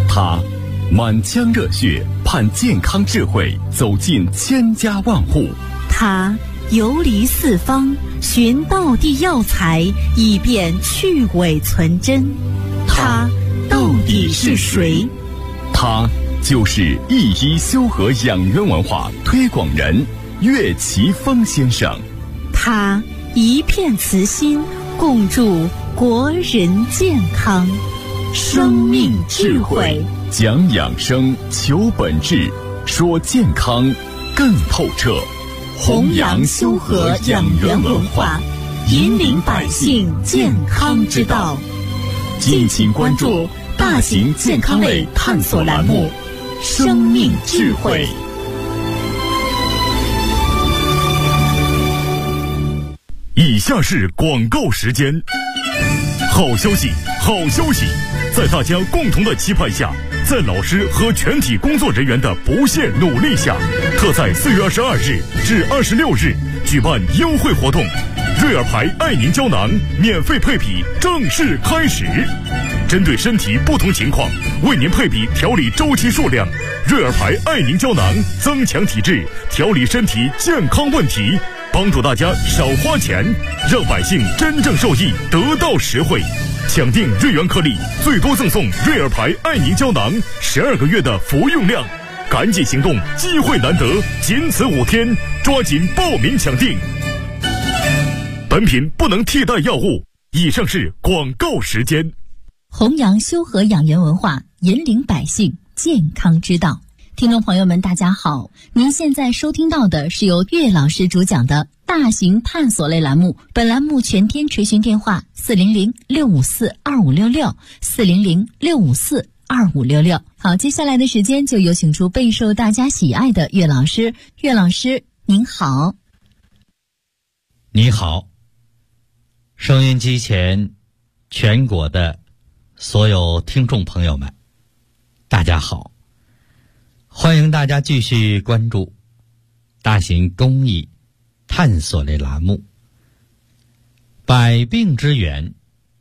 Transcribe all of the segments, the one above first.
他满腔热血盼健康智慧走进千家万户， 他游离四方寻道地药材，以便去伪存真。他到底是谁？ 他就是一一修和养元文化推广人岳奇峰先生。 他一片慈心，共筑国人健康。生命智慧， 讲养生，求本质，说健康更透彻。 弘扬修和养元文化，引领百姓健康之道。敬请关注大型健康类探索栏目《生命智慧》。 以下是广告时间。好消息，好消息！在大家共同的期盼下，在老师和全体工作人员的不懈努力下，特在4月22日至26日举办优惠活动，瑞尔牌爱宁胶囊免费配比正式开始。针对身体不同情况，为您配比调理周期数量。瑞尔牌爱宁胶囊增强体质，调理身体健康问题，帮助大家少花钱，让百姓真正受益，得到实惠。抢订瑞元颗粒，最多赠送瑞尔牌爱宁胶囊12个月的服用量。赶紧行动，机会难得，仅此5天，抓紧报名抢订。本品不能替代药物。以上是广告时间。 弘扬修和养元文化，引领百姓健康之道。听众朋友们大家好，您现在收听到的是由岳老师主讲的大型探索类栏目，本栏目全天垂询电话400-654-2566 400-654-2566。好，接下来的时间就有请出备受大家喜爱的岳老师。岳老师您好。 你好，收音机前全国的所有听众朋友们大家好，欢迎大家继续关注大型公益探索类栏目百病之源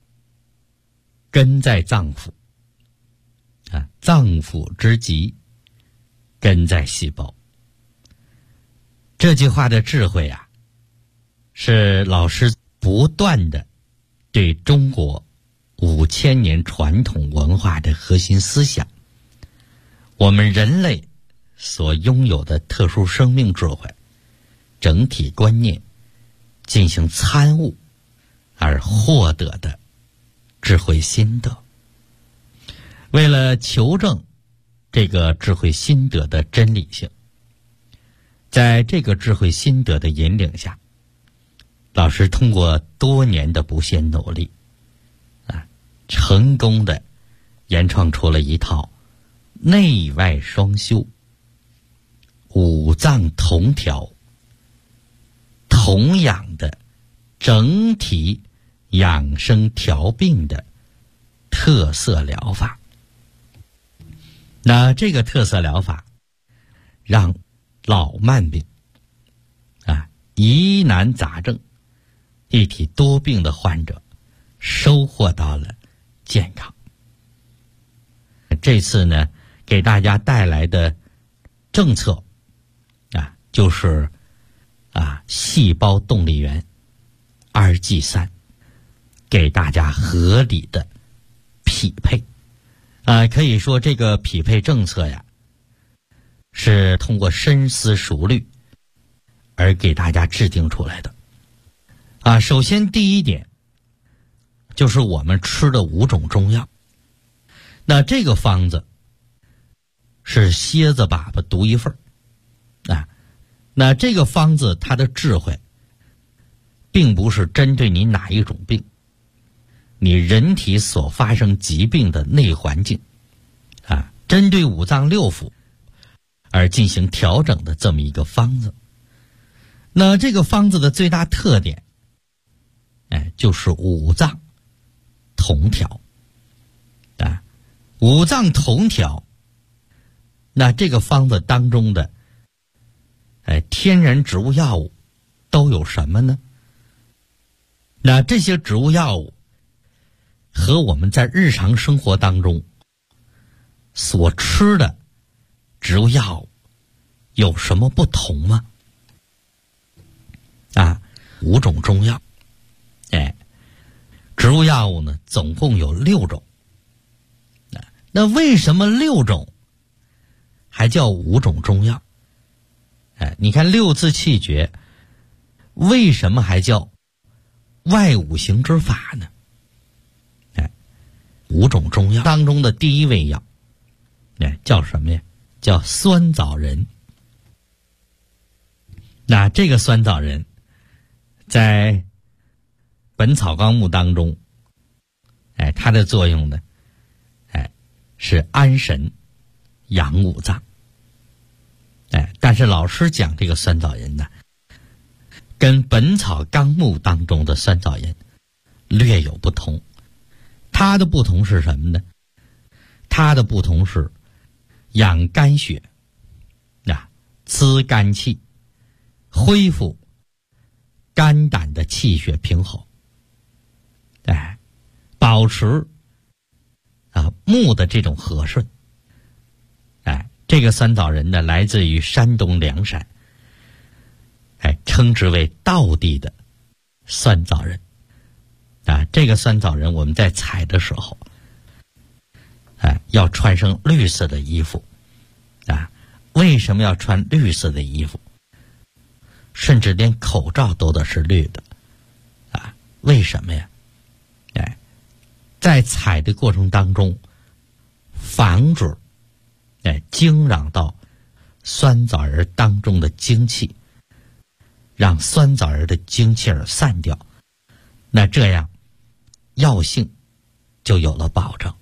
根在脏腑脏腑之疾根在细胞。这句话的智慧是老师不断的对中国5000年传统文化的核心思想，我们人类所拥有的特殊生命智慧整体观念进行参悟而获得的智慧心得。为了求证这个智慧心得的真理性，在这个智慧心得的引领下，老师通过多年的不懈努力成功的研创出了一套内外双修、五脏同调、同养的整体养生调病的特色疗法。那这个特色疗法让老慢病疑难杂症一体多病的患者收获到了健康。这次呢，给大家带来的政策就是细胞动力源2G3，给大家合理的匹配。可以说这个匹配政策是通过深思熟虑而给大家制定出来的。首先第一点就是我们吃的5种中药。那这个方子是蝎子粑粑独一份那这个方子它的智慧并不是针对你哪一种病，你人体所发生疾病的内环境针对五脏六腑而进行调整的这么一个方子。那这个方子的最大特点就是五脏同调五脏同调。那这个方子当中的天然植物药物都有什么呢？那这些植物药物和我们在日常生活当中所吃的植物药物有什么不同吗？5种中药，植物药物呢总共有6种。那为什么6种还叫5种中药？你看6字气诀为什么还叫外5行之法呢？5种中药当中的第一味药叫什么呀？叫酸枣仁。那这个酸枣仁在《本草纲目》当中它的作用呢是安神养五脏。但是老师讲这个酸枣仁呢跟《本草纲目》当中的酸枣仁略有不同。它的不同是什么呢？它的不同是养肝血滋肝气，恢复肝胆的气血平衡，保持木的这种和顺。这个酸枣仁呢来自于山东凉山，称之为道地的酸枣仁。这个酸枣仁我们在采的时候要穿上绿色的衣服。为什么要穿绿色的衣服？甚至连口罩都得是绿的。为什么呀？在采的过程当中防止惊扰到酸枣仁当中的精气，让酸枣仁的精气儿散掉，那这样药性就有了保证。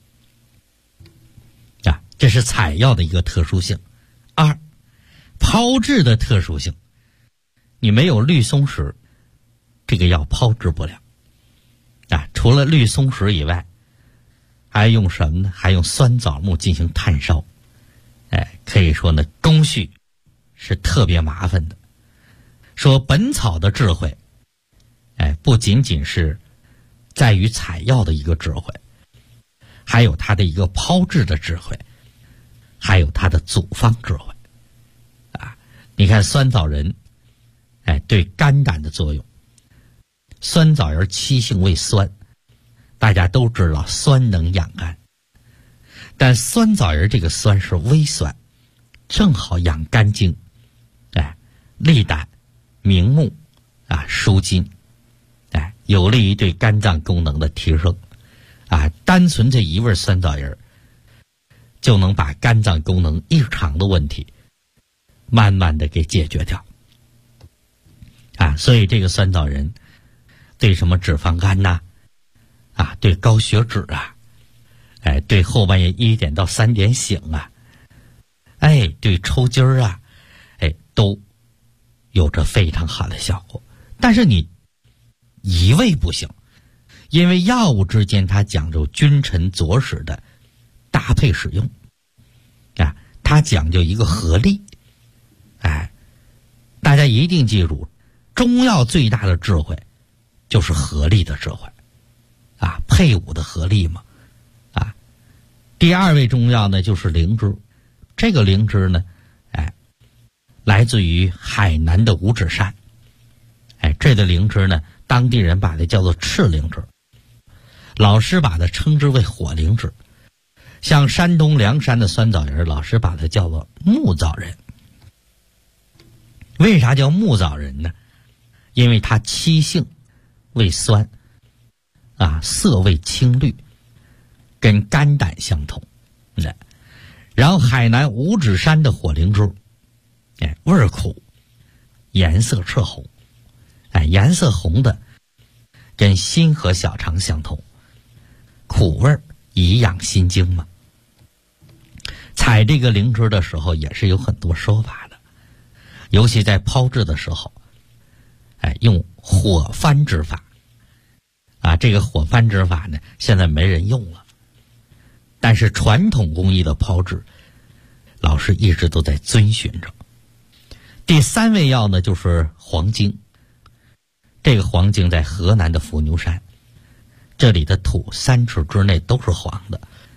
这是采药的一个特殊性。2，炮制的特殊性。你没有绿松石，这个药炮制不了。除了绿松石以外，还用什么呢？还用酸枣木进行炭烧。可以说呢，工序是特别麻烦的。说本草的智慧，不仅仅是在于采药的一个智慧，还有它的一个炮制的智慧，还有它的组方智慧。你看酸枣仁，对肝胆的作用。酸枣仁七性为酸，大家都知道酸能养肝，但酸枣仁这个酸是微酸，正好养肝经，利胆明目舒筋，有利于对肝脏功能的提升。单纯这一味酸枣仁就能把肝脏功能异常的问题慢慢的给解决掉。所以这个酸枣仁对什么脂肪肝对高血脂对后半夜1点到3点醒对抽筋儿都有着非常好的效果。但是你一味不行，因为药物之间它讲究君臣佐使的搭配使用它讲究一个合力。大家一定记住，中药最大的智慧就是合力的智慧配伍的合力嘛。第2味中药呢就是灵芝。这个灵芝呢来自于海南的五指山。这个灵芝呢当地人把它叫做赤灵芝，老师把它称之为火灵芝。像山东凉山的酸枣仁，老师把它叫做木枣仁。为啥叫木枣仁呢？因为它七性为酸色味青绿，跟肝胆相同。然后海南五指山的火灵芝味儿苦，颜色赤红，颜色红的跟心和小肠相同，苦味儿以养心经嘛。采这个灵芝的时候也是有很多说法的，尤其在炮制的时候用火翻制法这个火翻制法呢现在没人用了，但是传统工艺的炮制老师一直都在遵循着。第3味药呢就是黄精。这个黄精在河南的伏牛山，这里的土3尺之内都是黄的，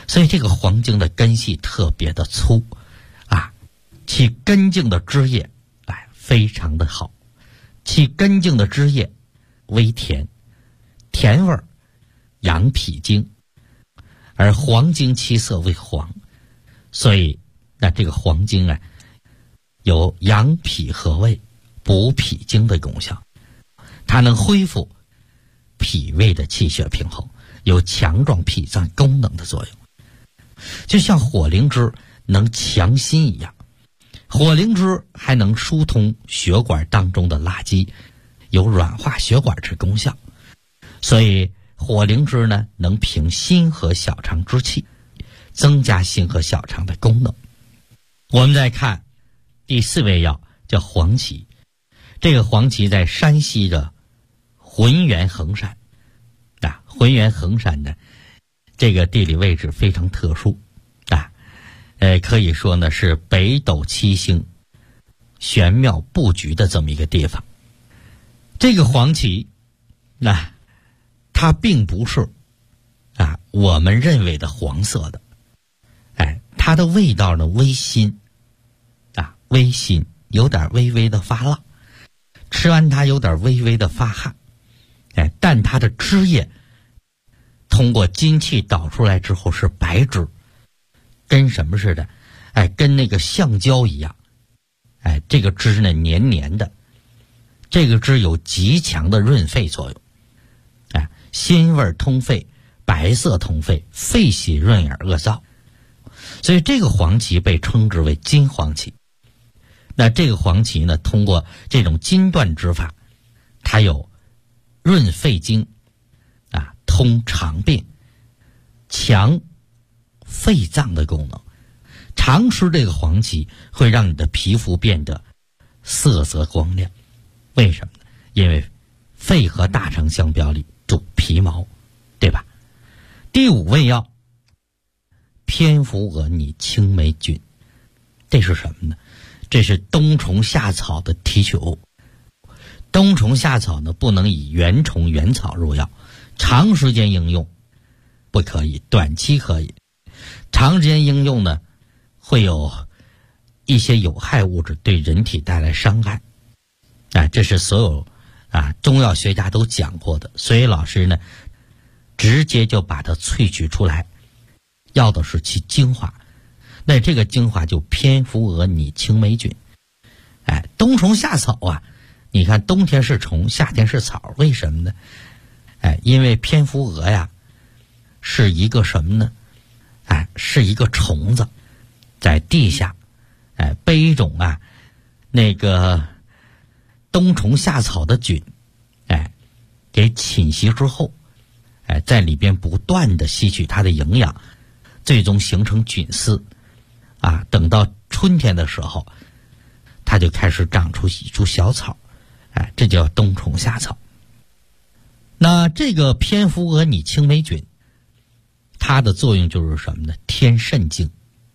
所以这个黄精的根系特别的粗啊，其根茎的枝叶非常的好，其根茎的枝叶微甜，甜味儿养脾经，而黄精其色为黄，所以那这个黄精有养脾和胃、补脾经的功效，它能恢复脾胃的气血平衡，有强壮脾脏功能的作用，就像火灵芝能强心一样。火灵芝还能疏通血管当中的垃圾，有软化血管之功效，所以火灵芝呢能平心和小肠之气，增加心和小肠的功能。我们再看第4味药叫黄芪，这个黄芪在山西的浑源衡山浑源衡山的这个地理位置非常特殊可以说呢是北斗七星玄妙布局的这么一个地方。这个黄芪它并不是我们认为的黄色的，它的味道呢微辛微辛，有点微微的发辣，吃完它有点微微的发汗，但它的汁液通过津气导出来之后是白汁，跟什么似的？跟那个橡胶一样。这个汁呢黏黏的，这个汁有极强的润肺作用。辛味通肺，白色通肺，肺喜润耳恶燥。所以这个黄芪被称之为金黄芪。那这个黄芪呢，通过这种筋断之法，它有润肺经通肠病、强肺脏的功能。常吃这个黄芪会让你的皮肤变得色泽光亮，为什么呢？因为肺和大肠相表里主皮毛，对吧？第5味药偏服鹅拟青霉菌，这是什么呢？这是冬虫夏草的提取物。冬虫夏草呢不能以原虫原草入药，长时间应用不可以，短期可以。长时间应用呢会有一些有害物质对人体带来伤害，这是所有中药学家都讲过的，所以老师呢直接就把它萃取出来，要的是其精华。那这个精华就偏服鹅拟青霉菌。冬虫夏草你看冬天是虫，夏天是草，为什么呢？因为偏服鹅是一个什么呢？是一个虫子，在地下被一种那个冬虫夏草的菌给侵袭之后，在里边不断的吸取它的营养，最终形成菌丝等到春天的时候，它就开始长出一株小草，这叫冬虫夏草。那这个偏服鹅拟青霉菌，它的作用就是什么呢？添肾精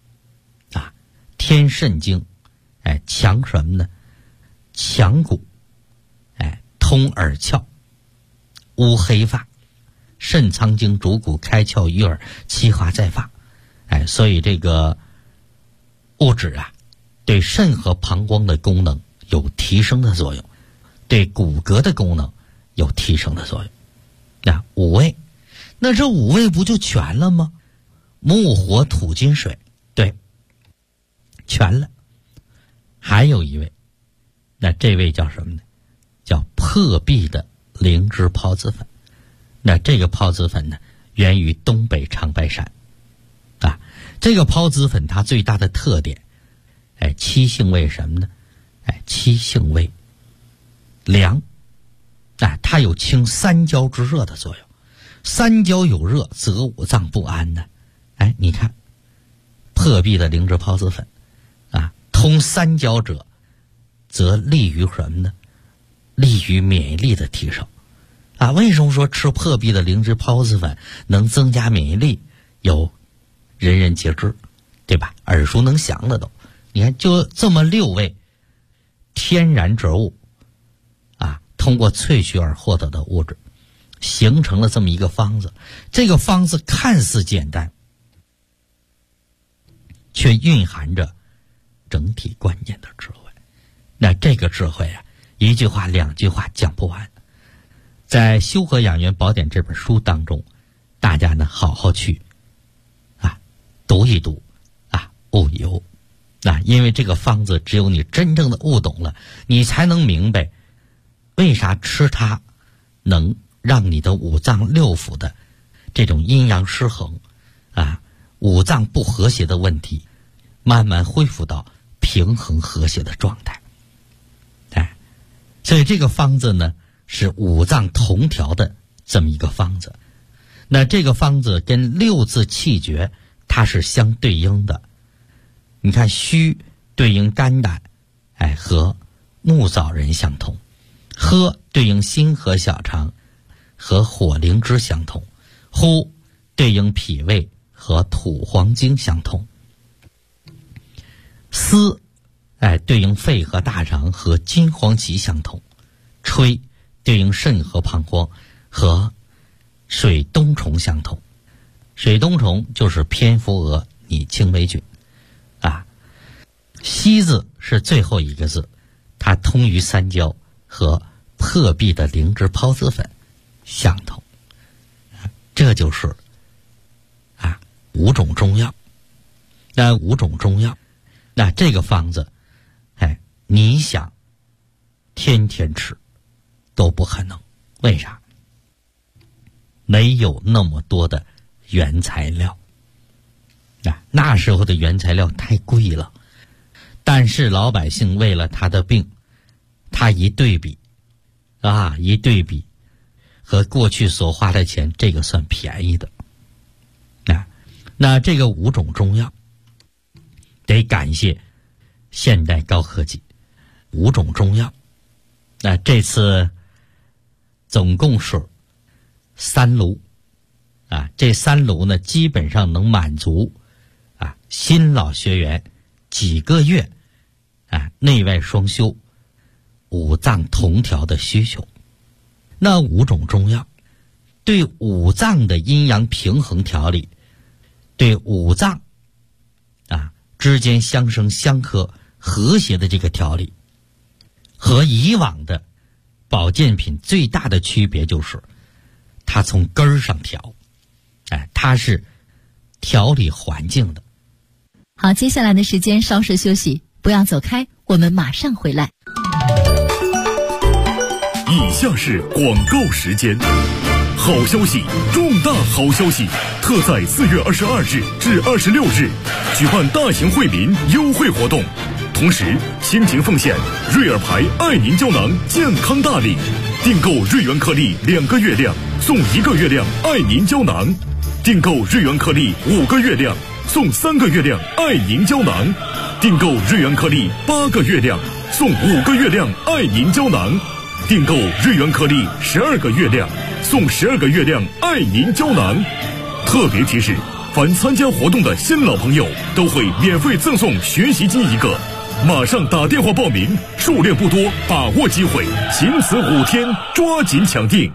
添肾精，强什么呢？强骨，通耳窍，乌黑发。肾藏精主骨，开窍于耳，气化在发。所以这个物质对肾和膀胱的功能有提升的作用，对骨骼的功能有提升的作用。5味，那这5味不就全了吗？木火土金水，对，全了。还有一味，那这味叫什么呢？叫破壁的灵芝孢子粉。那这个孢子粉呢，源于东北长白山这个孢子粉它最大的特点七性味什么呢？七性味凉它有清三焦之热的作用。三焦有热则五脏不安呢。你看破壁的灵芝孢子粉通三焦者则利于什么呢？利于免疫力的提升为什么说吃破壁的灵芝孢子粉能增加免疫力？有人人皆知，对吧？耳熟能详的都。你看就这么6味天然植物通过萃取而获得的物质，形成了这么一个方子。这个方子看似简单， 却蕴含着整体关键的智慧。那这个智慧啊，一句话两句话讲不完。在《修和养元宝典》这本书当中，大家呢好好去读一读悟一悟。因为这个方子只有你真正的悟懂了，你才能明白为啥吃它能让你的五脏六腑的这种阴阳失衡五脏不和谐的问题慢慢恢复到平衡和谐的状态。所以这个方子呢是五脏同调的这么一个方子。那这个方子跟六字气绝它是相对应的。你看虚对应肝胆和木燥人相同，喝对应心和小肠和火灵芝相同，呼对应脾胃和土黄精相同，思对应肺和大肠和金黄芪相同，吹对应肾和膀胱和水冬虫相同。水冬虫就是蝙蝠蛾拟青霉菌西字是最后一个字，它通于三焦和破壁的灵芝孢子粉相同。这就是五种中药。那五种中药，那这个方子你想天天吃都不可能。为啥？没有那么多的原材料。那时候的原材料太贵了，但是老百姓为了他的病，他一对比和过去所花的钱，这个算便宜的。那这个五种中药得感谢现代高科技。五种中药那这次总共是3炉这3炉呢基本上能满足新老学员几个月内外双修五脏同调的需求。那五种中药对五脏的阴阳平衡调理，对五脏之间相生相克和谐的这个调理，和以往的保健品最大的区别就是它从根儿上调，它是调理环境的。 好，接下来的时间稍事休息，不要走开，我们马上回来。 以下是广告时间。好消息，重大好消息！特在4月22日至26日举办大型惠民优惠活动，同时倾情奉献瑞尔牌爱您胶囊健康大礼，订购瑞元颗粒2个月量送1个月量爱您胶囊，订购瑞元颗粒5个月量送3个月量爱您胶囊，订购瑞元颗粒8个月量送5个月量爱您胶囊，订购瑞元颗粒12个月量送12个月亮爱您胶囊。特别提示，凡参加活动的新老朋友都会免费赠送学习机1个，马上打电话报名，数量不多，把握机会，仅此5天，抓紧抢订。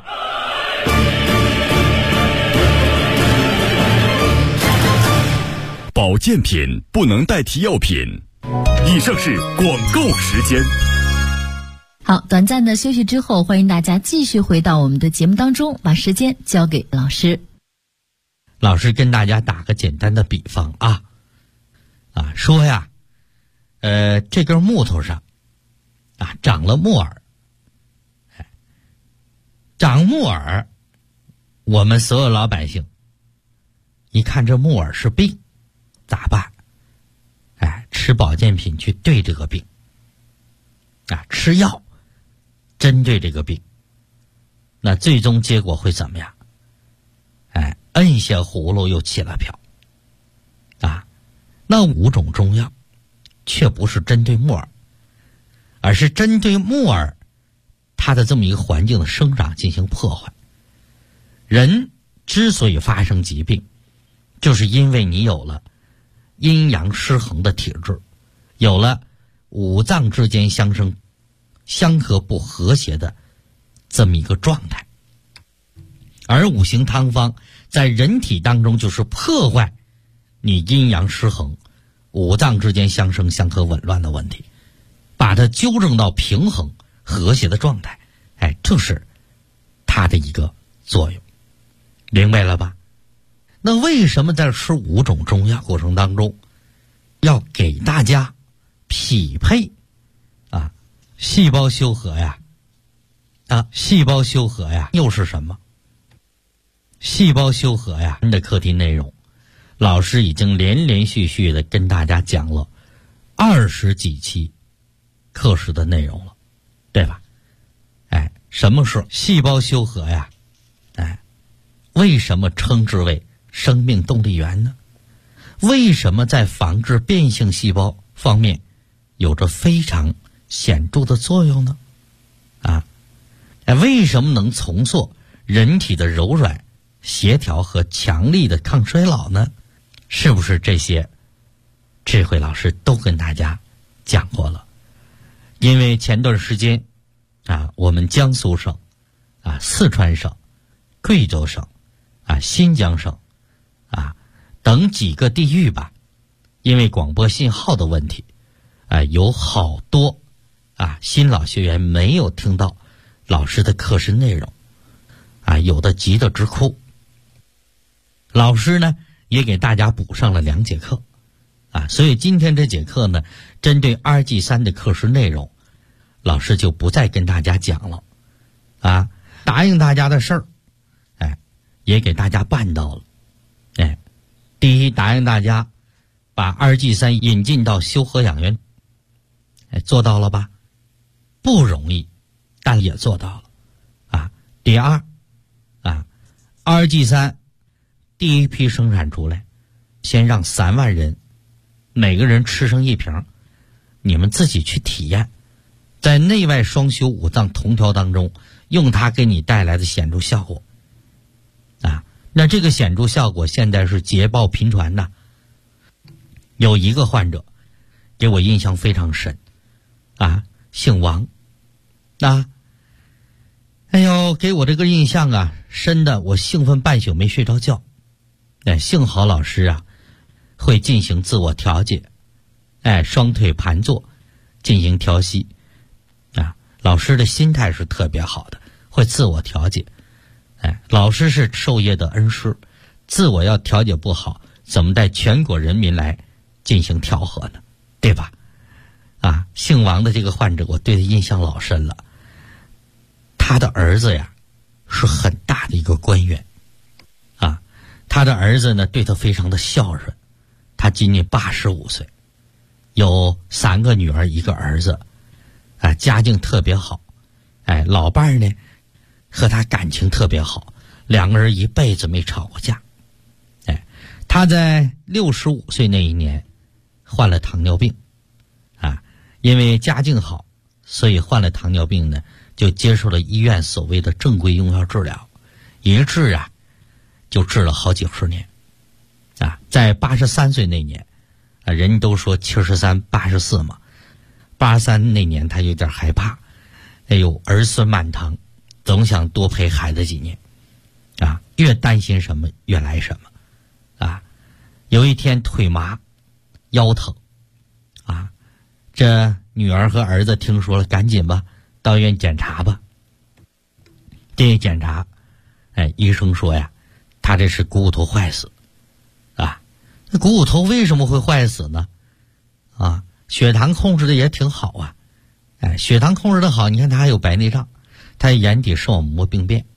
保健品不能代替药品。 以上是广告时间。 好，短暂的休息之后，欢迎大家继续回到我们的节目当中，把时间交给老师。 老师跟大家打个简单的比方说呀，这根木头上长了木耳，长木耳，我们所有老百姓一看这木耳是病，咋办？吃保健品去对这个病，吃药针对这个病，那最终结果会怎么样？摁下葫芦又起了瓢。那5种中药却不是针对木耳，而是针对木耳它的这么一个环境的生长进行破坏。人之所以发生疾病，就是因为你有了阴阳失衡的体质，有了五脏之间相生相克不和谐的这么一个状态。而五行汤方在人体当中就是破坏你阴阳失衡、 五脏之间相生相克紊乱的问题，把它纠正到平衡和谐的状态。这是它的一个作用，明白了吧？那为什么在吃5种中药过程当中要给大家匹配细胞修和呀？细胞修和呀又是什么？细胞修和呀的课题内容，老师已经连续的跟大家讲了20几期课时的内容了，对吧？什么是细胞修和呀？为什么称之为生命动力源呢？为什么在防治变性细胞方面有着非常显著的作用呢？为什么能重塑人体的柔软、协调和强力的抗衰老呢？是不是这些这回老师都跟大家讲过了？因为前段时间我们江苏省四川省、贵州省新疆省等几个地域吧，因为广播信号的问题有好多新老学员没有听到老师的课时内容有的急得直哭。老师呢也给大家补上了2节课所以今天这节课呢，针对2G3的课时内容，老师就不再跟大家讲了答应大家的事儿也给大家办到了。第一，答应大家把2G3引进到修和养元，做到了吧？不容易，但也做到了第二2G3第一批生产出来，先让3万人每个人吃上1瓶，你们自己去体验，在内外双修5脏同调当中用它给你带来的显著效果那这个显著效果现在是捷报频传的。有一个患者给我印象非常深姓王给我这个印象深的我兴奋半宿没睡着觉。幸好老师会进行自我调节，双腿盘坐进行调息老师的心态是特别好的，会自我调节。老师是授业的恩师，自我要调节不好，怎么带全国人民来进行调和呢？对吧？姓王的这个患者，我对他印象老深了。他的儿子是很大的一个官员他的儿子呢对他非常的孝顺，他今年85岁，有3个女儿1个儿子家境特别好老伴儿呢和他感情特别好，2个人一辈子没吵过架他在65岁那一年患了糖尿病因为家境好，所以患了糖尿病呢就接受了医院所谓的正规用药治疗，一治就治了好几十年在83岁那年人都说73、84嘛，83那年他有点害怕，儿孙满堂，总想多陪孩子几年越担心什么越来什么有一天腿麻腰疼这女儿和儿子听说了，赶紧吧到医院检查吧。这一检查医生说他这是股骨头坏死那股骨头为什么会坏死呢血糖控制的也挺好血糖控制的好，你看他还有白内障，他眼底视网膜病变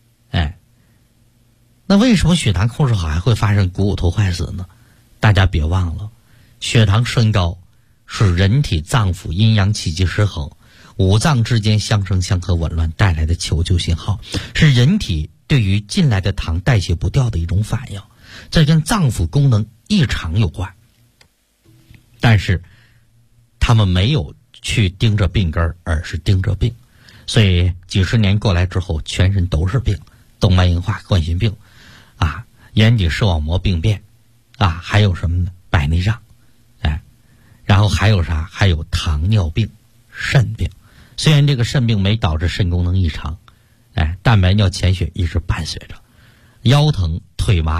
那为什么血糖控制好还会发生股骨头坏死呢？大家别忘了，血糖升高是人体脏腑阴阳气机失衡，5脏之间相生相克紊乱带来的求救信号，是人体对于进来的糖代谢不掉的一种反应，这跟脏腑功能异常有关。但是他们没有去盯着病根，而是盯着病，所以几十年过来之后全身都是病，动脉硬化、冠心病眼底视网膜病变还有什么呢？白内障然后还有啥？还有糖尿病、肾病。虽然这个肾病没导致肾功能异常蛋白尿、潜血一直伴随着，腰疼、腿麻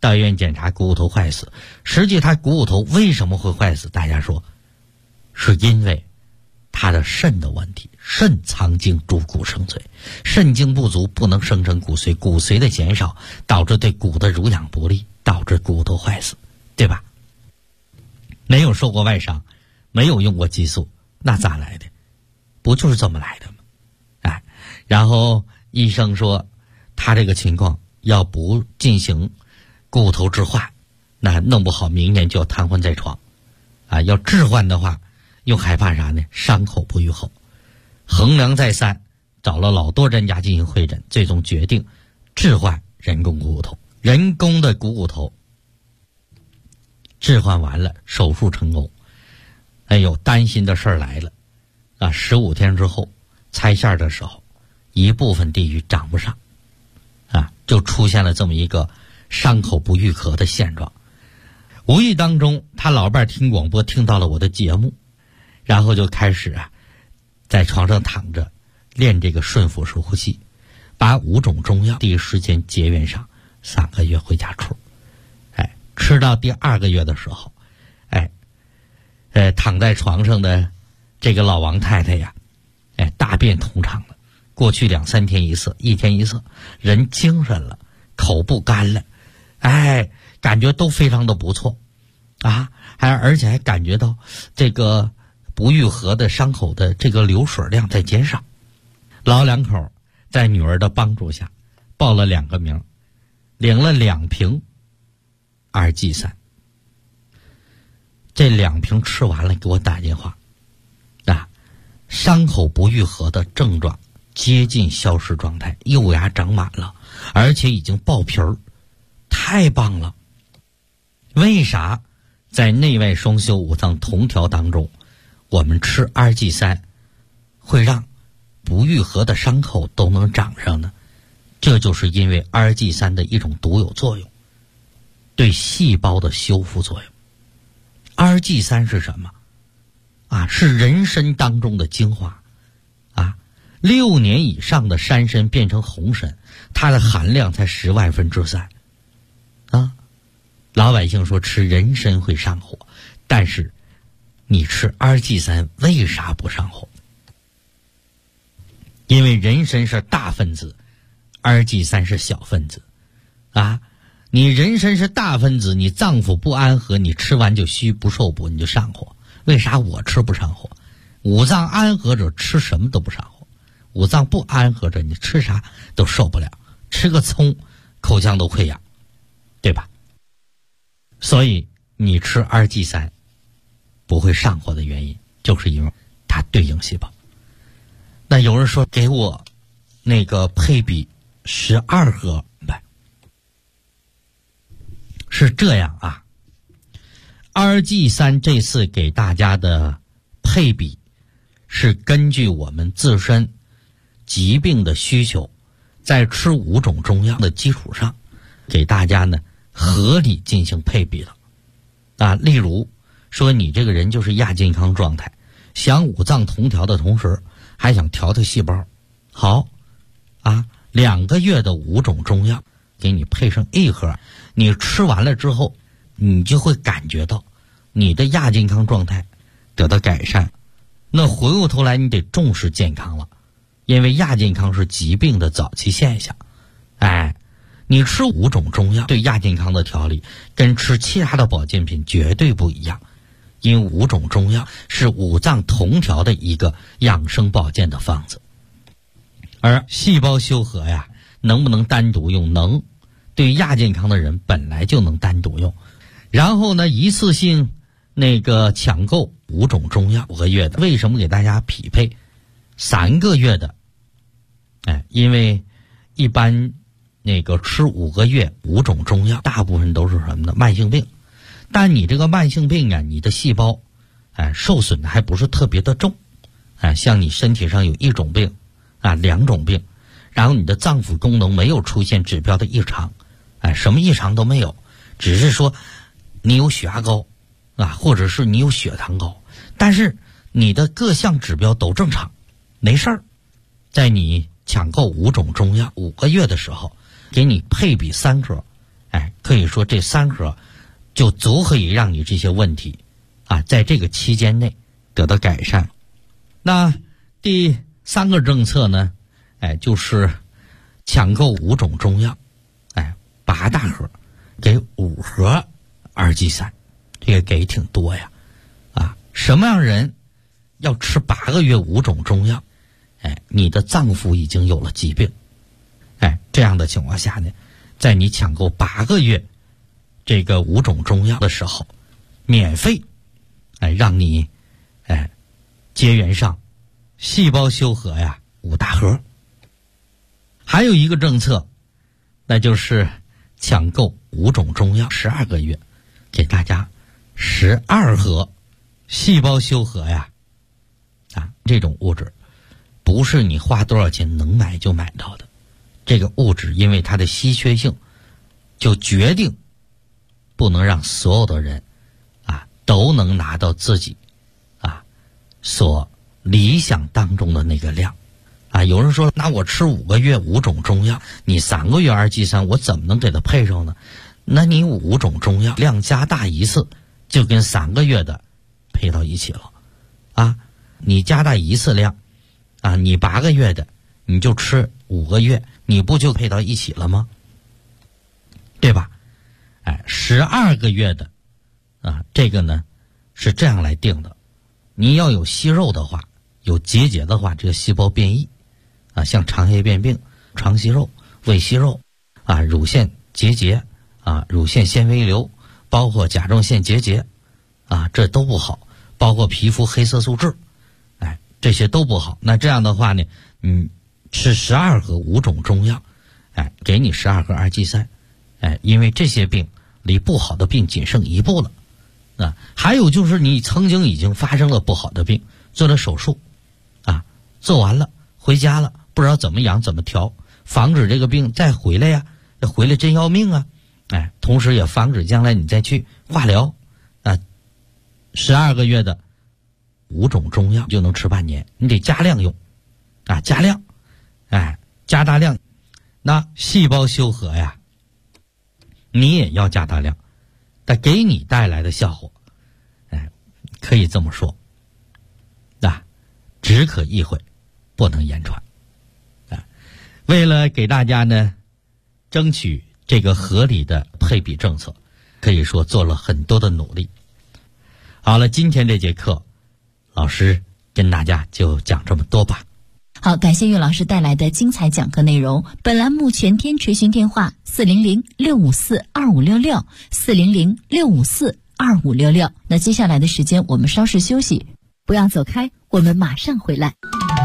到医院检查股骨头坏死。实际他股骨头为什么会坏死？大家说是因为他的肾的问题，肾藏精主骨生髓，肾精不足不能生成骨髓，骨髓的减少导致对骨的濡养不利，导致骨头坏死，对吧？没有受过外伤，没有用过激素，那咋来的？不就是这么来的吗？哎，然后医生说他这个情况要不进行骨头置换，那弄不好明年就要瘫痪在床啊！要置换的话，又害怕啥呢？伤口不愈后。衡量再三，找了老多专家进行会诊，最终决定置换人工股骨头。人工的股骨头置换完了，手术成功。哎呦，担心的事儿来了啊！15天之后拆线的时候，一部分地域长不上啊，就出现了这么一个伤口不愈合的现状。无意当中，他老伴听广播听到了我的节目，然后就开始在床上躺着练这个顺腹式呼吸，把5种中药第一时间结缘上，3个月回家出。吃到第2个月的时候，躺在床上的这个老王太太呀，大便通畅了，过去2-3天一次，1天一次，人精神了，口不干了，感觉都非常的不错啊，而且还感觉到这个不愈合的伤口的这个流水量在减少。老两口在女儿的帮助下报了2个名，领了2瓶2G3，这2瓶吃完了给我打电话啊，伤口不愈合的症状接近消失状态，幼芽长满了，而且已经爆皮儿，太棒了。为啥在内外双修5脏同调当中，我们吃2G3会让不愈合的伤口都能长上呢？这就是因为2G3的一种独有作用，对细胞的修复作用。2G3是什么啊？是人参当中的精华啊！6年以上的山参变成红参，它的含量才10万分之3啊！老百姓说吃人参会上火，但是你吃2G3为啥不上火？因为人参是大分子，2G3是小分子啊！你人参是大分子，你脏腑不安和，你吃完就虚不受补，你就上火。为啥我吃不上火？5脏安和者吃什么都不上火，5脏不安和者你吃啥都受不了，吃个葱口腔都溃疡，对吧？所以你吃2G3不会上火的原因，就是因为它对应细胞。那有人说给我那个配比12盒呗，是这样啊。2G3这次给大家的配比是根据我们自身疾病的需求，在吃5种中药的基础上，给大家呢合理进行配比的啊。例如说你这个人就是亚健康状态，想5脏同调的同时还想调细胞，好啊，2个月的5种中药给你配上1盒，你吃完了之后，你就会感觉到你的亚健康状态得到改善。那回过头来你得重视健康了，因为亚健康是疾病的早期现象。你吃5种中药对亚健康的调理跟吃其他的保健品绝对不一样，因为5种中药是5脏同调的一个养生保健的方子。而细胞修和呀，能不能单独用？能，对亚健康的人本来就能单独用。然后呢，一次性抢购5种中药5个月的。为什么给大家匹配3个月的？因为一般吃5个月5种中药，大部分都是什么呢？慢性病。但你这个慢性病啊，你的细胞受损的还不是特别的重像你身体上有1种病2种病，然后你的脏腑功能没有出现指标的异常什么异常都没有，只是说你有血压高或者是你有血糖高，但是你的各项指标都正常，没事儿。在你抢购5种中药5个月的时候，给你配比3盒， 可以说这3盒就足可以让你这些问题在这个期间内得到改善。那第3个政策呢，就是抢购5种中药，8大盒给5盒2G3，这个给挺多呀。什么样人要吃8个月5种中药？你的脏腑已经有了疾病。这样的情况下呢，在你抢购8个月这个5种中药的时候，免费让你结缘上细胞修和5大盒。还有一个政策，那就是抢购5种中药12个月，给大家12盒细胞修和这种物质不是你花多少钱能买就买到的。这个物质因为它的稀缺性，就决定不能让所有的人都能拿到自己所理想当中的那个量。有人说，那我吃5个月5种中药，你3个月2G3，我怎么能给它配上呢？那你5种中药量加大一次，就跟3个月的配到一起了。你加大一次量你8个月的你就吃5个月，你不就配到一起了吗？对吧？12个月的这个呢是这样来定的。你要有息肉的话，有结节的话，这个细胞变异像肠叶变病、肠息肉、胃息肉乳腺结节乳腺纤维瘤，包括甲状腺结节这都不好，包括皮肤黑色素痣这些都不好。那这样的话呢，吃12盒5种中药给你12盒2G3，因为这些病离不好的病仅剩1步了。还有就是你曾经已经发生了不好的病，做了手术做完了回家了，不知道怎么养怎么调，防止这个病再回来回来真要命同时也防止将来你再去化疗12个月的5种中药就能吃半年，你得加量用加量加大量。那细胞修和你也要加大量，但给你带来的效果可以这么说只可意会不能言传为了给大家呢争取这个合理的配比政策，可以说做了很多的努力。好了，今天这节课老师跟大家就讲这么多吧。 好，感谢岳老师带来的精彩讲课内容。本栏目全天垂询电话400-654-2566 400-654-2566。那接下来的时间我们稍事休息，不要走开，我们马上回来。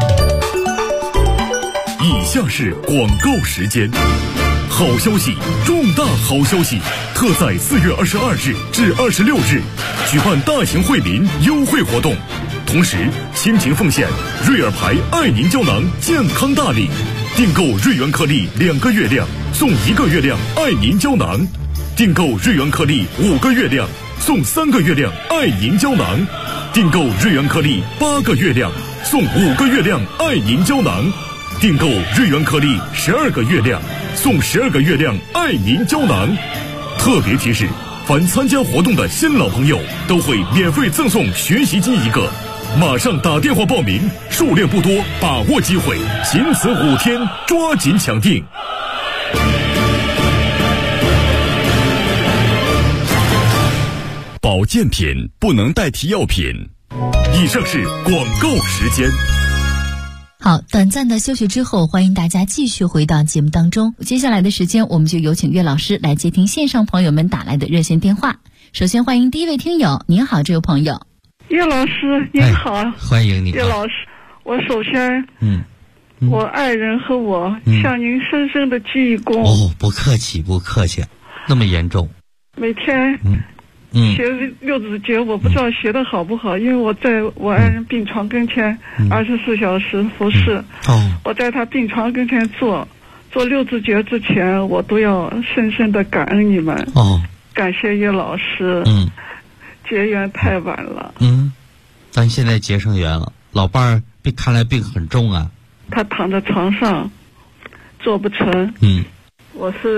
以下是广告时间。好消息，重大好消息！特在4月22日至26日举办大型惠民优惠活动，同时亲情奉献瑞尔牌爱宁胶囊健康大礼，订购瑞元颗粒2个月量送1个月量爱宁胶囊，订购瑞元颗粒5个月量送3个月量爱宁胶囊，订购瑞元颗粒8个月量送5个月量爱宁胶囊，订购瑞元颗粒12个月量送12个月亮爱宁胶囊。特别提示，凡参加活动的新老朋友都会免费赠送学习机1个，马上打电话报名，数量不多，把握机会，仅此5天，抓紧抢订。 保健品不能代替药品。 以上是广告时间。 好，短暂的休息之后，欢迎大家继续回到节目当中。接下来的时间，我们就有请岳老师来接听线上朋友们打来的热线电话。首先欢迎第一位听友，您好，这位朋友。 岳老师您好， 欢迎你。 岳老师，我首先我爱人和我向您深深的鞠一躬。 不客气不客气，那么严重。 每天学六字诀，我不知道学的好不好，因为我在我爱人病床跟前24小时服侍。我在他病床跟前做六字诀之前，我都要深深的感恩你们。感谢岳老师。结缘太晚了。 咱现在结上缘了。老伴儿看来病很重啊。 他躺在床上坐不成。我是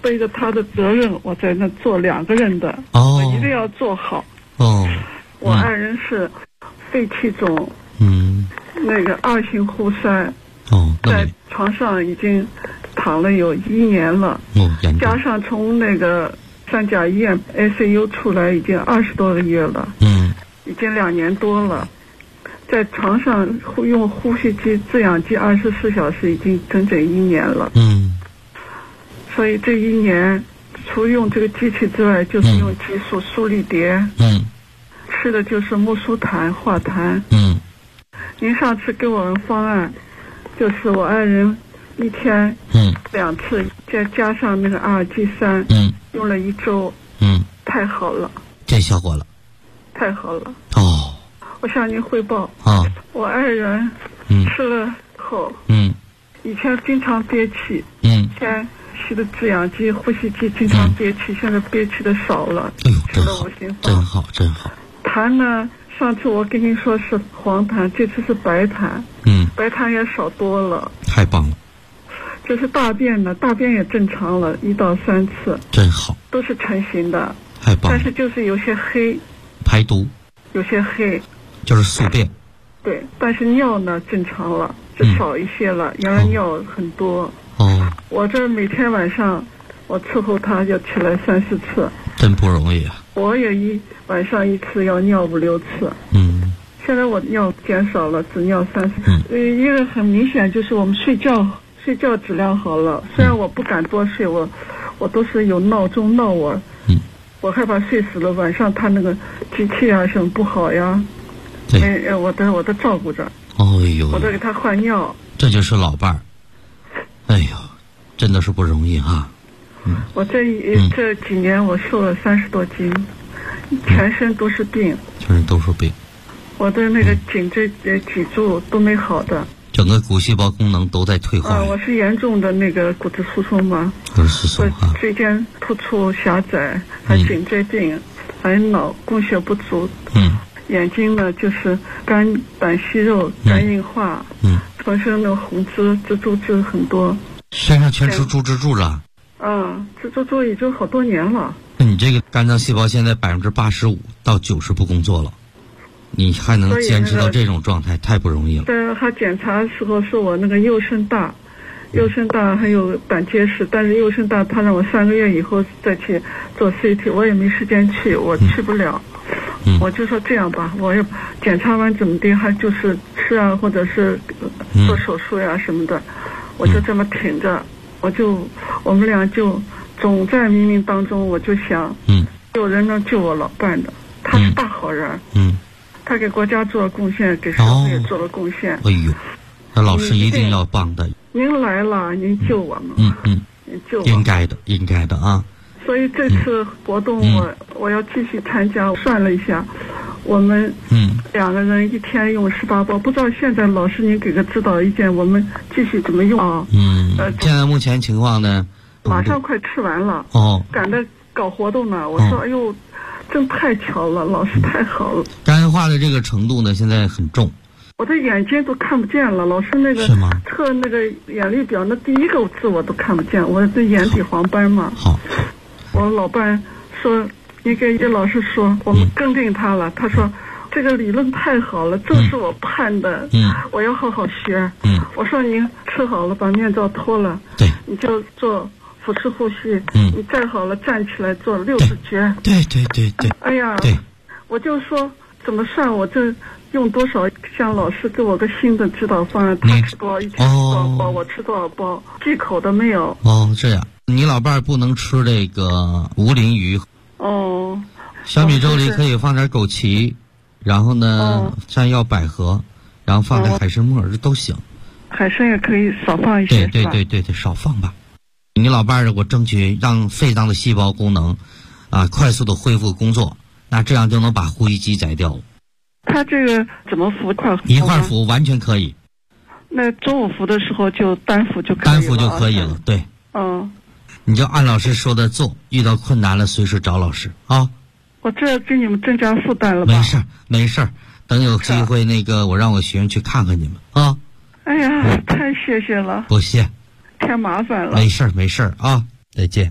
背着他的责任，我在那做2个人的， 哦， 我一定要做好。 哦， 我爱人是肺气肿，那个2型呼塞，在床上已经躺了有1年了，加上从那个三甲医院 ICU 出来已经20多个月了，已经2年多了，在床上用呼吸机、制氧机24小时已经整整1年了。所以这1年除用这个机器之外，就是用激素、速力碟，吃的就是木苏坦、化痰。您上次给我们方案，就是我爱人1天2次，再加上那个阿尔济斯，用了1周，太好了， 见效果了， 太好了。 哦， 我向您汇报我爱人吃了后，以前经常憋气，以前吸的制氧机、呼吸机经常憋气，现在憋气的少了，吃了5型方， 真好，真好。 痰呢，上次我跟您说是黄痰，这次是白痰，白痰也少多了， 太棒了。 就是大便呢，大便也正常了1到3次， 真好， 都是成型的， 太棒了。 但是就是有些黑， 排毒， 有些黑， 就是宿便。 对，但是尿呢正常了，就少一些了，原来尿很多。我这每天晚上我伺候他要起来3、4次， 真不容易啊。 我也晚上1次要尿5、6次。现在我尿减少了，只尿3次。一个很明显就是我们睡觉质量好了。虽然我不敢多睡，我都是有闹钟闹我，我害怕睡死了，晚上他那个机器啊什么不好呀，我都照顾着。我都给他换尿。 这就是老伴儿。哎呦，真的是不容易哈。 我这几年我瘦了30多斤，全身都是病。 全身都是病。 我的那个颈柱都没好的。 整个骨细胞功能都在退化。 我是严重的那个骨质疏松嘛。 骨质疏松啊。 椎间突出狭窄，还颈椎病，还脑供血不足。眼睛呢就是肝胆息肉、肝硬化。浑身的红蜘蛛痣很多。 身上全是猪蜘蛛了。 蜘蛛已经好多年了。 那你这个肝脏细胞现在85%到90%不工作了，你还能坚持到这种状态，太不容易了。 对，他检查的时候说我那个右肾大还有胆结石，但是右肾大他让我3个月以后再去做 CT， 我也没时间去，我去不了。我就说这样吧，我也检查完怎么的，还就是吃啊，或者是做手术呀什么的，我就这么挺着。我们俩就总在冥冥当中，我就想，有人能救我老伴的，他是大好人，他给国家做了贡献，给社会也做了贡献。 哎呦，那老师一定要帮的。 您来了，您救我们，您救我， 应该的啊。 所以这次活动我要继续参加。我算了一下，我们2个人1天用18包，不知道现在老师您给个指导意见，我们继续怎么用啊？ 现在目前情况呢， 马上快吃完了，赶着搞活动呢。我说哎呦，真太巧了，老师太好了。 肝硬化的这个程度呢，现在很重。 我的眼睛都看不见了，老师那个测那个眼力表，那第1个字我都看不见，我这眼底黄斑嘛。我老伴说，你给老师说，我们更定他了。他说，这个理论太好了，正是我盼的。我要好好学。我说您吃好了，把面罩脱了，你就做腹式呼吸。你站好了，站起来做6字诀。 对。 哎呀，我就说怎么算，我这用多少？像老师给我个新的指导方案，他吃多少，1天吃多少包，我吃多少包，忌口的没有。 这样，你老伴儿不能吃这个无鳞鱼。小米粥里可以放点枸杞，然后呢，山药、百合，然后放点海参末，这都行。 海参也可以少放一些。 对，少放吧。你老伴儿，我争取让肺脏的细胞功能快速的恢复工作，那这样就能把呼吸机摘掉了。 他这个怎么服？ 一块服完全可以。 那中午服的时候就单服就可以了。 单服就可以了，对。你就按老师说的做，遇到困难了随时找老师啊。 我这给你们增加负担了吧？ 没事儿，等有机会我让我学员去看看你们啊。 哎呀，太谢谢了。 不谢， 太麻烦了。 没事儿啊，再见。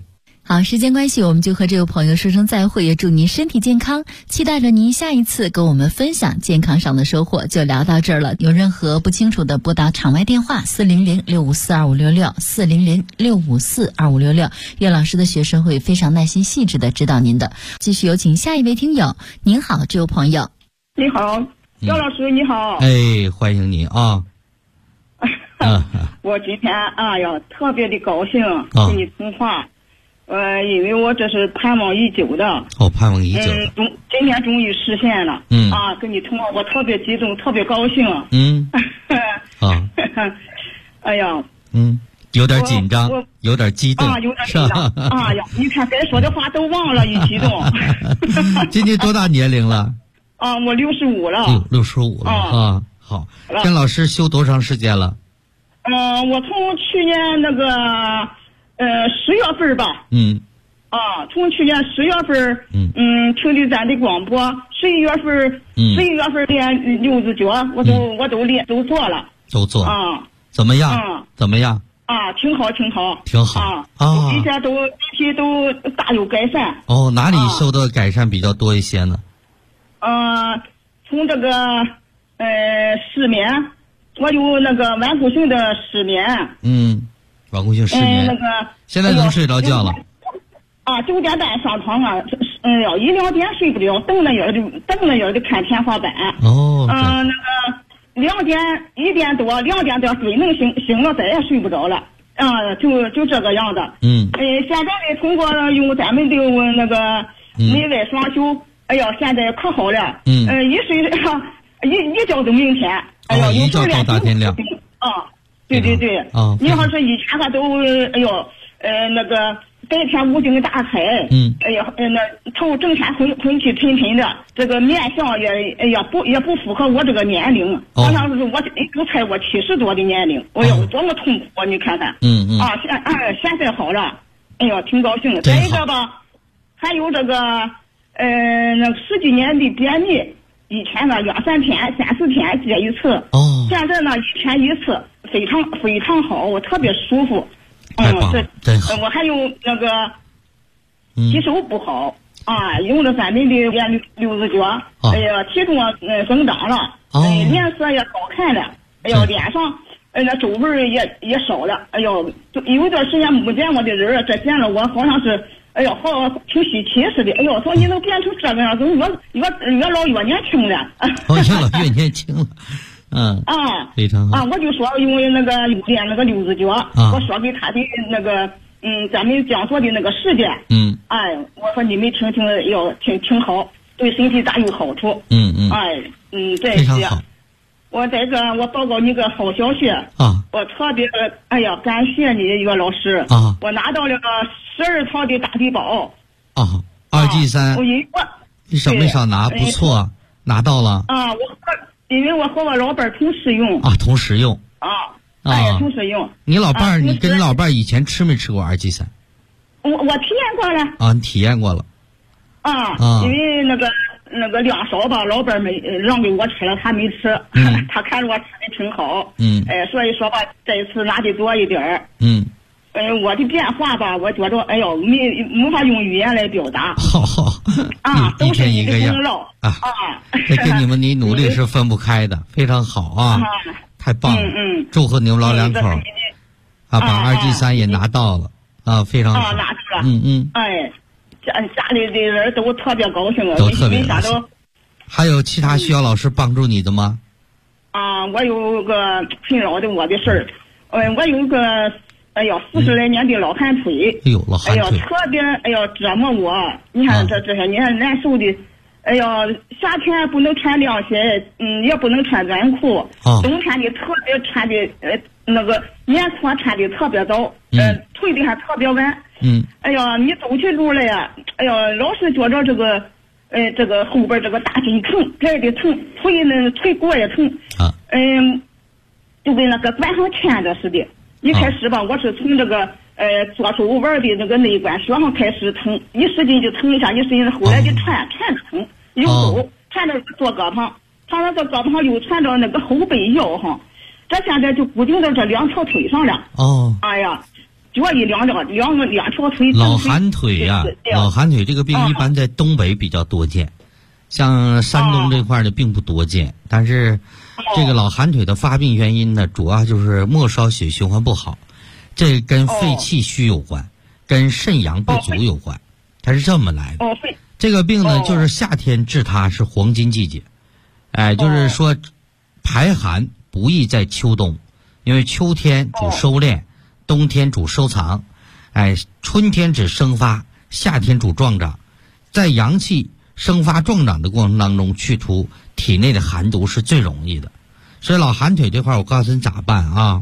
好，时间关系，我们就和这位朋友说声再会，也祝您身体健康，期待着您下一次跟我们分享健康上的收获。就聊到这儿了，有任何不清楚的拨打场外电话400-654-2566，400-654-2566，岳老师的学生会非常耐心细致的指导您的。继续有请下一位听友。您好，这位朋友。 你好，岳老师你好。 哎，欢迎你啊。 我今天特别的高兴跟你通话。因为我这是盼望已久的。 盼望已久。 今天终于实现了。跟你通话我特别激动，特别高兴。哎呀。 有点紧张，有点激动。 有点紧张。你看该说的话都忘了，一激动。 今年多大年龄了？ 我65了。 65了好，跟老师修多长时间了？ 我从去年那个10月份吧。从去年10月份，听的咱的广播，11月份练六字诀，我都做了。 都做。怎么样？怎么样？ 挺好。这些都大有改善。 哪里受到改善比较多一些呢？ 从这个失眠，我有那个晚固性的失眠。晚固性失眠。现在能睡着觉了。9点半上床1-2点睡不了，瞪着眼的看天花板。那个1点多嘴能醒了，再也睡不着了。就这个样子。现在呢，通过用咱们的那个内外双修，现在可好了。一睡一觉到明天。 一觉到大天亮。 对。你要是以前都那个白天无精打采。那头整天昏气沉沉的，这个面相也不符合我这个年龄。好像是我都猜我70多的年龄，多么痛苦啊！你看看。现在好了，挺高兴的。再一个吧，还有这个那10几年的便秘，以前呢2-3天、3-4天接一次。现在呢1天1次，非常好，我特别舒服。 真好。 我还有那个吸收不好用了咱们的六字诀，体重增长了，脸色也好看了，脸上那皱纹也少了，有段时间没见过的人，这见了我好像是好挺稀奇似的。说你能变成这个样子，越老越年轻了。 越老越年轻了。非常好。 我就说因为那个练那个六字诀，我说给他的那个咱们讲座的那个事件。我说你们听挺好，对身体大有好处。这些。我这个我报告你个好消息。我特别感谢你岳老师。我拿到了12套的大地宝。 2G3。你少没少拿，不错，拿到了。 因为我和我老伴同时用。 同时用。 同时用。 你老伴你跟你老伴以前吃没吃过2G3？ 我体验过了。 你体验过了。 因为那个2勺吧，老伴没让给我吃了，他没吃。他看着我吃的挺好。所以说吧，这一次拿的多一点儿。我的变化吧，我觉着没法用语言来表达。 一天一个样这跟你努力是分不开的，非常好太棒了。祝贺你们老两口把2G3也拿到了非常好。 拿到了。家里的人都特别高兴， 都特别高兴。还有其他需要老师帮助你的吗？ 我有个困扰的我的事儿。我有个40来年的老寒腿。 老寒腿。 特别折磨我。你看这些年难受的。夏天不能穿凉鞋，也不能穿短裤。冬天的特别穿的那个棉裤穿的特别早。退的还特别晚。你走起路来呀，老是觉着这个后边这个大腿疼，来的疼，腿骨也疼。就跟那个管上牵着似的。一开始吧，我是从这个左手腕的那个内关穴上开始疼，一使劲就疼一下，一使劲，后来就串着疼，右手串到左胳膊，传到这胳膊上又传到那个后背腰上，这现在就固定到这2条腿上了。 脚一两条腿。 老寒腿呀，老寒腿这个病一般在东北比较多见，像山东这块的并不多见。但是这个老寒腿的发病原因呢，主要就是末梢血循环不好，这跟肺气虚有关，跟肾阳不足有关，它是这么来的。这个病呢，就是夏天治它是黄金季节，就是说排寒不宜在秋冬，因为秋天主收敛，冬天主收藏，春天指生发，夏天主壮长，在阳气生发壮长的过程当中，去除体内的寒毒是最容易的。所以老寒腿这块，我告诉你咋办啊？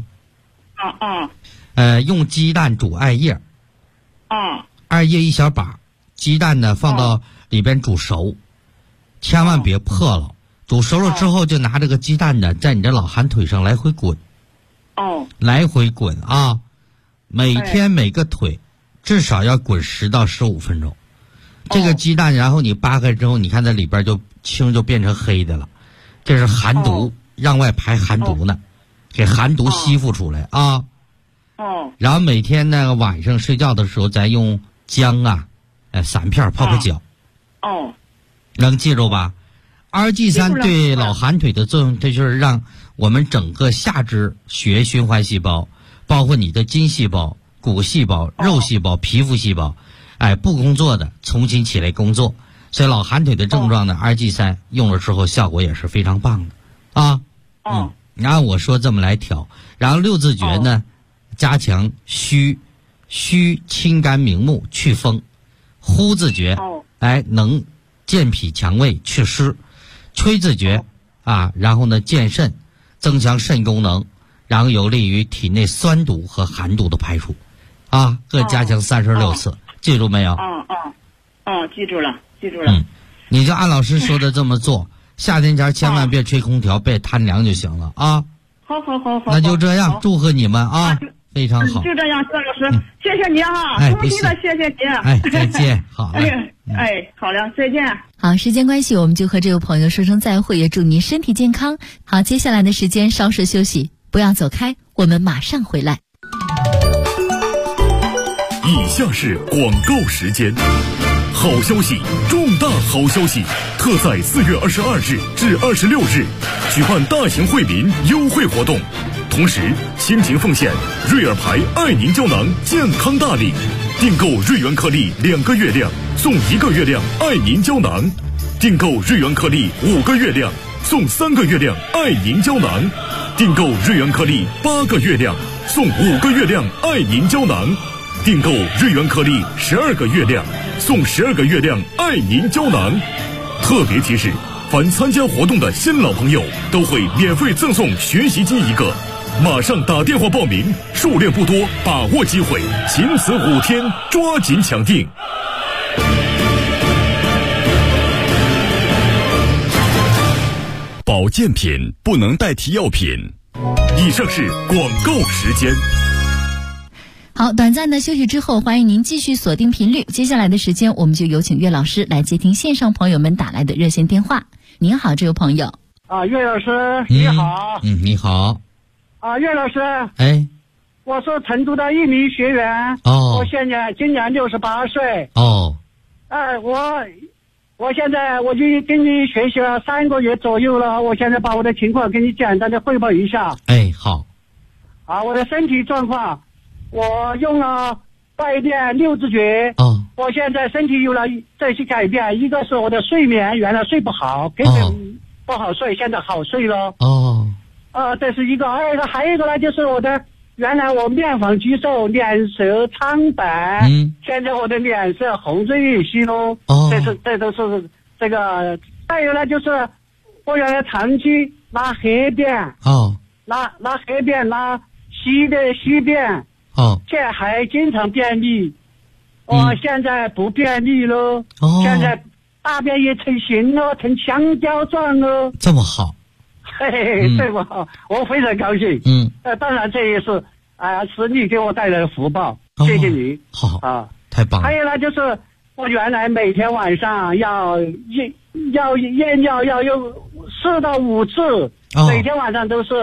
用鸡蛋煮艾叶，艾叶一小把，鸡蛋呢放到里边煮熟，千万别破了。煮熟了之后，就拿这个鸡蛋呢，在你的老寒腿上来回滚。来回滚啊！每天每个腿至少要滚10到15分钟。这个鸡蛋，然后你扒开之后，你看在里边就青就变成黑的了，这是寒毒，让外排寒毒呢，给寒毒吸附出来啊。然后每天那个晚上睡觉的时候，咱用姜啊，散片泡个脚。能记住吧？RG3对老寒腿的作用，这就是让我们整个下肢血液循环细胞，包括你的筋细胞、骨细胞、肉细胞、皮肤细胞，不工作的重新起来工作。所以老寒腿的症状呢，RG3用了之后效果也是非常棒的啊。然后我说这么来调，然后6字诀呢，加强虚清肝明目祛风，呼字诀能健脾强胃祛湿，吹字诀然后呢健肾，增强肾功能，然后有利于体内酸毒和寒毒的排出各加强36次，记住没有？ 记住了。 你就按老师说的这么做，夏天前千万别吹空调，别贪凉就行了啊。 好， 那就这样，祝贺你们啊，非常好。 就这样，肖老师，谢谢你哈，衷心的谢谢你。 再见，好了。 好了，再见。 好，时间关系，我们就和这位朋友说声再会，也祝您身体健康。好，接下来的时间稍事休息，不要走开，我们马上回来。 以下是广告时间。好消息，重大好消息！特在4月22日至26日举办大型惠民优惠活动，同时倾情奉献瑞尔牌爱凝胶囊健康大礼，订购瑞元颗粒2个月亮送1个月亮爱凝胶囊，订购瑞元颗粒5个月亮送3个月亮爱凝胶囊，订购瑞元颗粒8个月亮送5个月亮爱凝胶囊，订购瑞元颗粒12个月亮送12个月亮爱凝胶囊。特别提示，凡参加活动的新老朋友都会免费赠送学习机1个，马上打电话报名，数量不多，把握机会，仅此5天，抓紧抢订。 保健品不能代替药品。 以上是广告时间。 好，短暂的休息之后，欢迎您继续锁定频率。接下来的时间，我们就有请岳老师来接听线上朋友们打来的热线电话。您好，这位朋友。 岳老师，你好。 你好。 岳老师。我是成都的一名学员。我今年68岁。我现在我就跟你学习了3个月左右了，我现在把我的情况给你简单的汇报一下。 好。 我的身体状况。我用了拜遍6字诀，我现在身体有了这些改变。一个是我的睡眠，原来睡不好，根本不好睡，现在好睡了。这是一个。还有一个呢，就是我的原来我面黄肌瘦，脸色苍白，现在我的脸色红润欲吸喽。这都是这个。再有呢，就是我原来长期拿黑便，拿黑便拿稀便。这还经常便秘，我现在不便秘了。现在大便也成型了，成香蕉状了。 这么好。 这么好，我非常高兴。当然这也是是你给我带来的福报，谢谢你。 好太棒了。 还有呢，就是我原来每天晚上要验尿要有4到5次，每天晚上都是。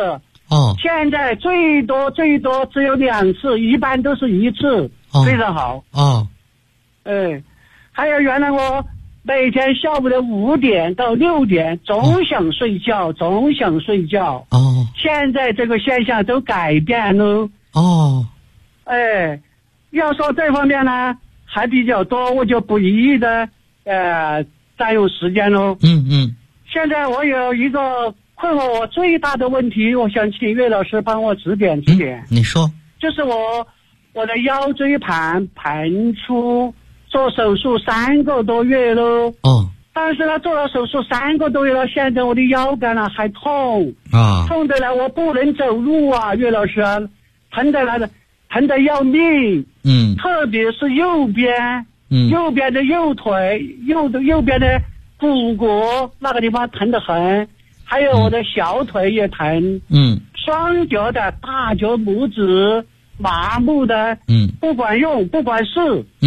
哦，现在最多只有2次，一般都是1次，非常好。 哦， 还有原来我每天下午的5点到6点总想睡觉，哦，现在这个现象都改变了。 哦， 要说这方面呢还比较多，我就不一一的占用时间喽。现在我有一个困惑我最大的问题，我想请岳老师帮我指点。 你说。 就是我的腰椎盘出，做手术3个多月了。哦。但是呢，做了手术3个多月了，现在我的腰杆呢还痛啊，痛得来我不能走路啊，岳老师，疼得要命。特别是右边的右腿，右边的骨骼那个地方疼得很，还有我的小腿也疼。双脚的大脚拇指麻木的，不管用，不管事。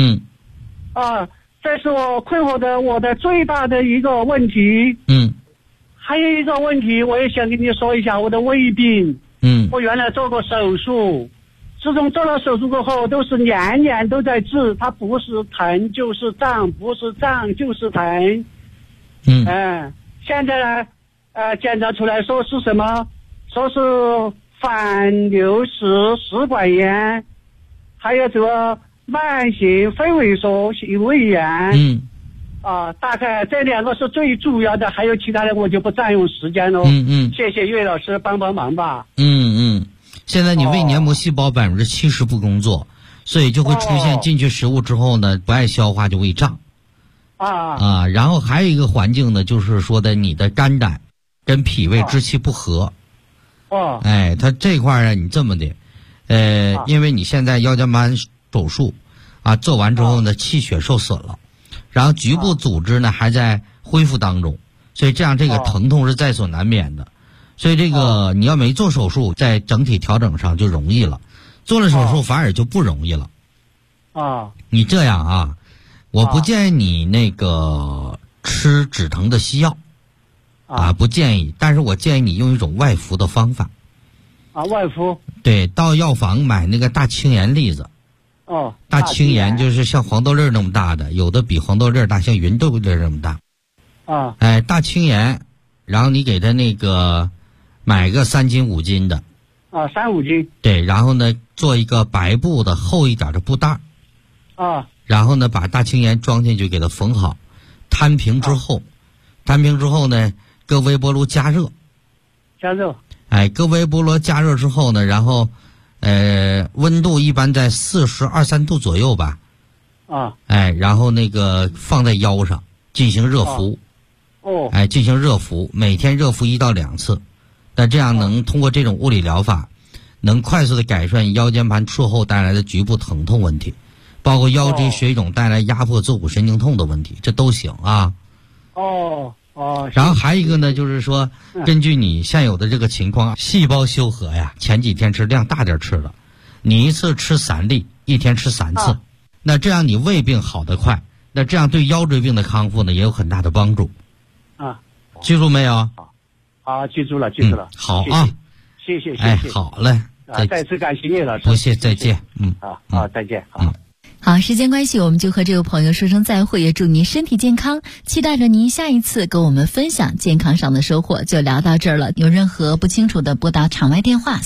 这是我困惑的我的最大的一个问题。还有一个问题我也想跟你说一下，我的胃病。我原来做过手术，自从做了手术过后都是年年都在治，它不是疼就是胀，不是胀就是疼。现在呢检查出来说是什么，说是反流食管炎，还有这个慢性肺萎缩性胃炎。大概这2个是最主要的，还有其他的我就不占用时间了。谢谢岳老师帮忙吧。 现在你胃黏膜细胞70%不工作，所以就会出现进去食物之后呢不爱消化就胃胀。然后还有一个环境呢，就是说的你的肝胆跟脾胃之气不和。它这块呢你这么的，因为你现在腰间盘手术做完之后呢气血受损了，然后局部组织呢还在恢复当中，所以这个疼痛是在所难免的。所以这个你要没做手术，在整体调整上就容易了，做了手术反而就不容易了。你这样我不建议你那个吃止疼的西药不建议，但是我建议你用一种外服的方法。 外服？对， 到药房买那个大青盐粒子。大青盐就是像黄豆粒那么大的，有的比黄豆粒大，像芸豆粒那么大。大青盐，然后你给它那个买个3斤5斤的。 3-5斤。 对，然后呢做一个白布的厚一点的布袋。然后呢把大青盐装进去给它缝好，摊平之后呢搁微波炉加热。搁微波炉加热之后呢，然后温度一般在42-43度左右吧。然后那个放在腰上进行热敷。进行热敷，每天热敷1到2次。那这样能通过这种物理疗法能快速的改善腰间盘术后带来的局部疼痛问题，包括腰椎水肿带来压迫坐骨神经痛的问题，这都行啊。然后还有一个呢，就是说根据你现有的这个情况，细胞修和呀，前几天吃量大点吃了，你一次吃3粒，1天吃3次。那这样你胃病好得快，那这样对腰椎病的康复呢也有很大的帮助。记住没有？ 好，记住了。 好啊， 谢谢。 好嘞。 再次感谢岳老师。 不谢，再见。 再见。 好，时间关系，我们就和这位朋友说声再会，也祝您身体健康，期待着您下一次跟我们分享健康上的收获。就聊到这儿了，有任何不清楚的拨打场外电话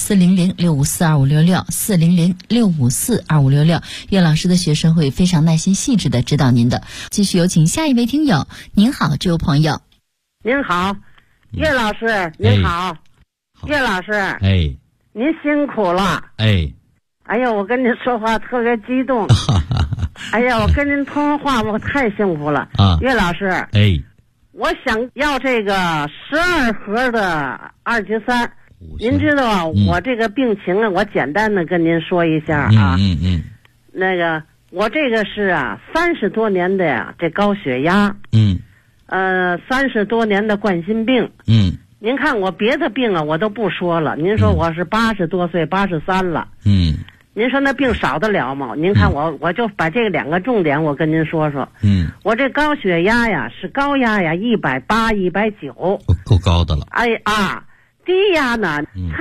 400-654-2566，400-654-2566，岳老师的学生会非常耐心细致的指导您的。继续有请下一位听友。您好，这位朋友。 您好，岳老师，您好。岳老师，您辛苦了。哎呀，我跟您说话特别激动。哎呀，我跟您通话我太幸福了。岳老师，我想要这个12盒的2级3。您知道我这个病情啊，我简单的跟您说一下啊。那个我这个是30多年的呀，这高血压。30多年的冠心病。您看我别的病啊我都不说了，您说我是80多岁83了。您说那病少得了吗？您看我就把这2个重点我跟您说说。我这高血压呀是高压呀180、190， 够高的了。 低压呢才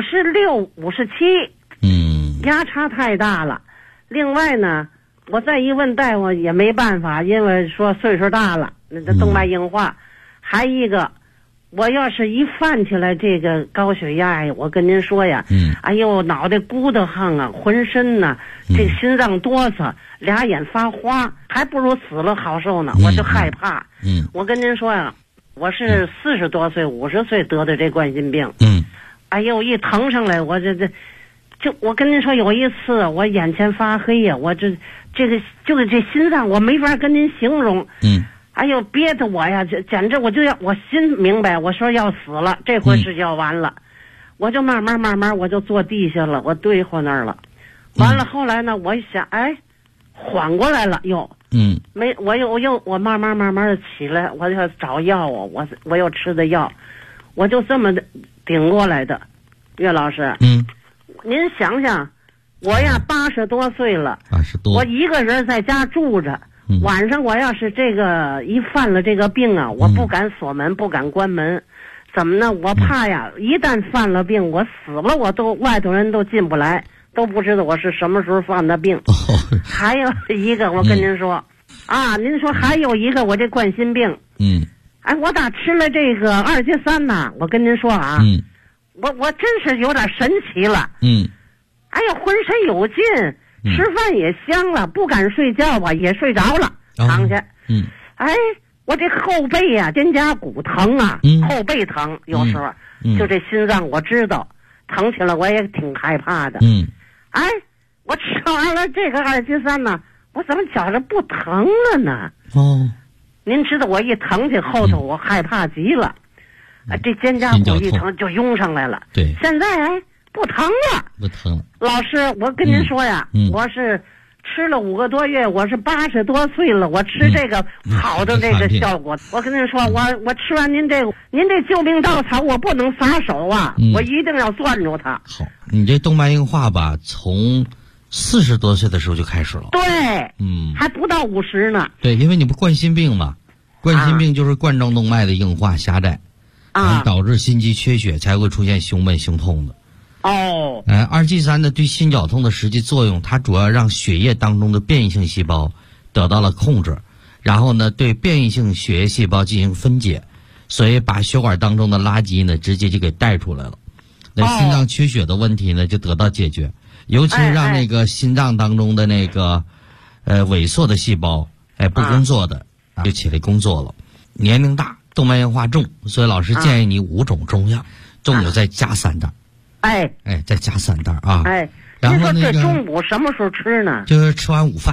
56、57，压差太大了。另外呢，我再一问大夫也没办法，因为说岁数大了，那动脉硬化。还一个，我要是一犯起来这个高血压呀，我跟您说呀，哎呦，脑袋咕得慌啊，浑身呢，这心脏哆嗦，俩眼发花，还不如死了好受呢，我就害怕。我跟您说呀，我是40多岁、50岁得的这冠心病。哎呦，一疼上来，我我跟您说，有一次我眼前发黑呀，我这就是这心脏，我没法跟您形容。哎呦，憋得我呀，简直我心明白，我说要死了，这回是要完了。我就慢慢我就坐地下了，我堆活那儿了。完了后来呢，我一想，哎，缓过来了又。我慢慢的起来，我要找药啊，我又吃的药，我就这么顶过来的。岳老师，您想想，我呀80多岁了，80多，我一个人在家住着，晚上我要是这个一犯了这个病啊，我不敢锁门，不敢关门，怎么呢？我怕呀，一旦犯了病，我死了，外头人都进不来，都不知道我是什么时候犯的病。还有一个，我跟您说。您说还有一个，我这冠心病，哎，我打吃了这个2阶3呐，我跟您说啊，我真是有点神奇了，哎呀，浑身有劲，吃饭也香了，不敢睡觉吧，也睡着了，躺下，哎，我这后背呀，肩胛骨疼啊，后背疼，有时候就这心脏我知道疼起来，我也挺害怕的，哎，我吃完了这个2阶3呢。我怎么觉着不疼了呢？您知道我一疼起后头，我害怕极了，这肩胛骨一疼就涌上来了。对，现在不疼了，不疼了。老师，我跟您说呀，我是吃了5个多月，我是80多岁了，我吃这个好的这个效果。我跟您说，我吃完您这救命稻草，我不能撒手啊，我一定要攥住它。 好，你这动脉硬化吧，从40多岁的时候就开始了， 对，还不到50呢。 对，因为你不冠心病嘛，冠心病就是冠状动脉的硬化狭窄，导致心肌缺血才会出现胸闷胸痛的。2剂3呢，对心绞痛的实际作用，它主要让血液当中的变异性细胞得到了控制，然后呢，对变异性血液细胞进行分解，所以把血管当中的垃圾呢，直接就给带出来了。那心脏缺血的问题呢，就得到解决。尤其是让那个心脏当中的那个萎缩的细胞不工作的就起来工作了。年龄大，动脉硬化重，所以老师建议你5种中药，中午再加3袋。再加3袋啊。然后那个中午什么时候吃呢？ 就是吃完午饭。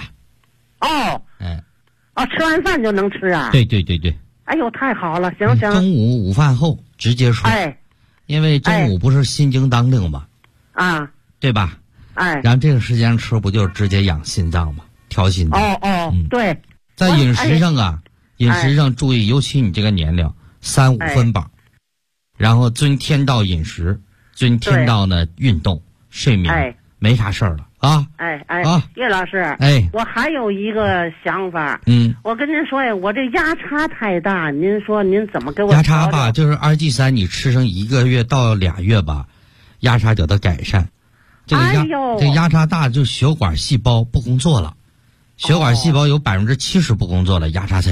吃完饭就能吃啊？ 对。 哎呦，太好了，行。 中午午饭后直接说。因为中午不是心经当令嘛。对吧？然后这个时间吃不就直接养心脏吗？调心脏。 对。 在饮食上注意，尤其你这个年龄，3、5分饱，然后遵天道饮食，遵天道呢运动、睡眠，没啥事儿了啊。 岳老师，我还有一个想法，我跟您说呀，我这压差太大，您说您怎么给我压差吧？就是2剂3，你吃上1个月到2月吧，压差得到改善。这压差大，就血管细胞不工作了，血管细胞有70%不工作了，压差才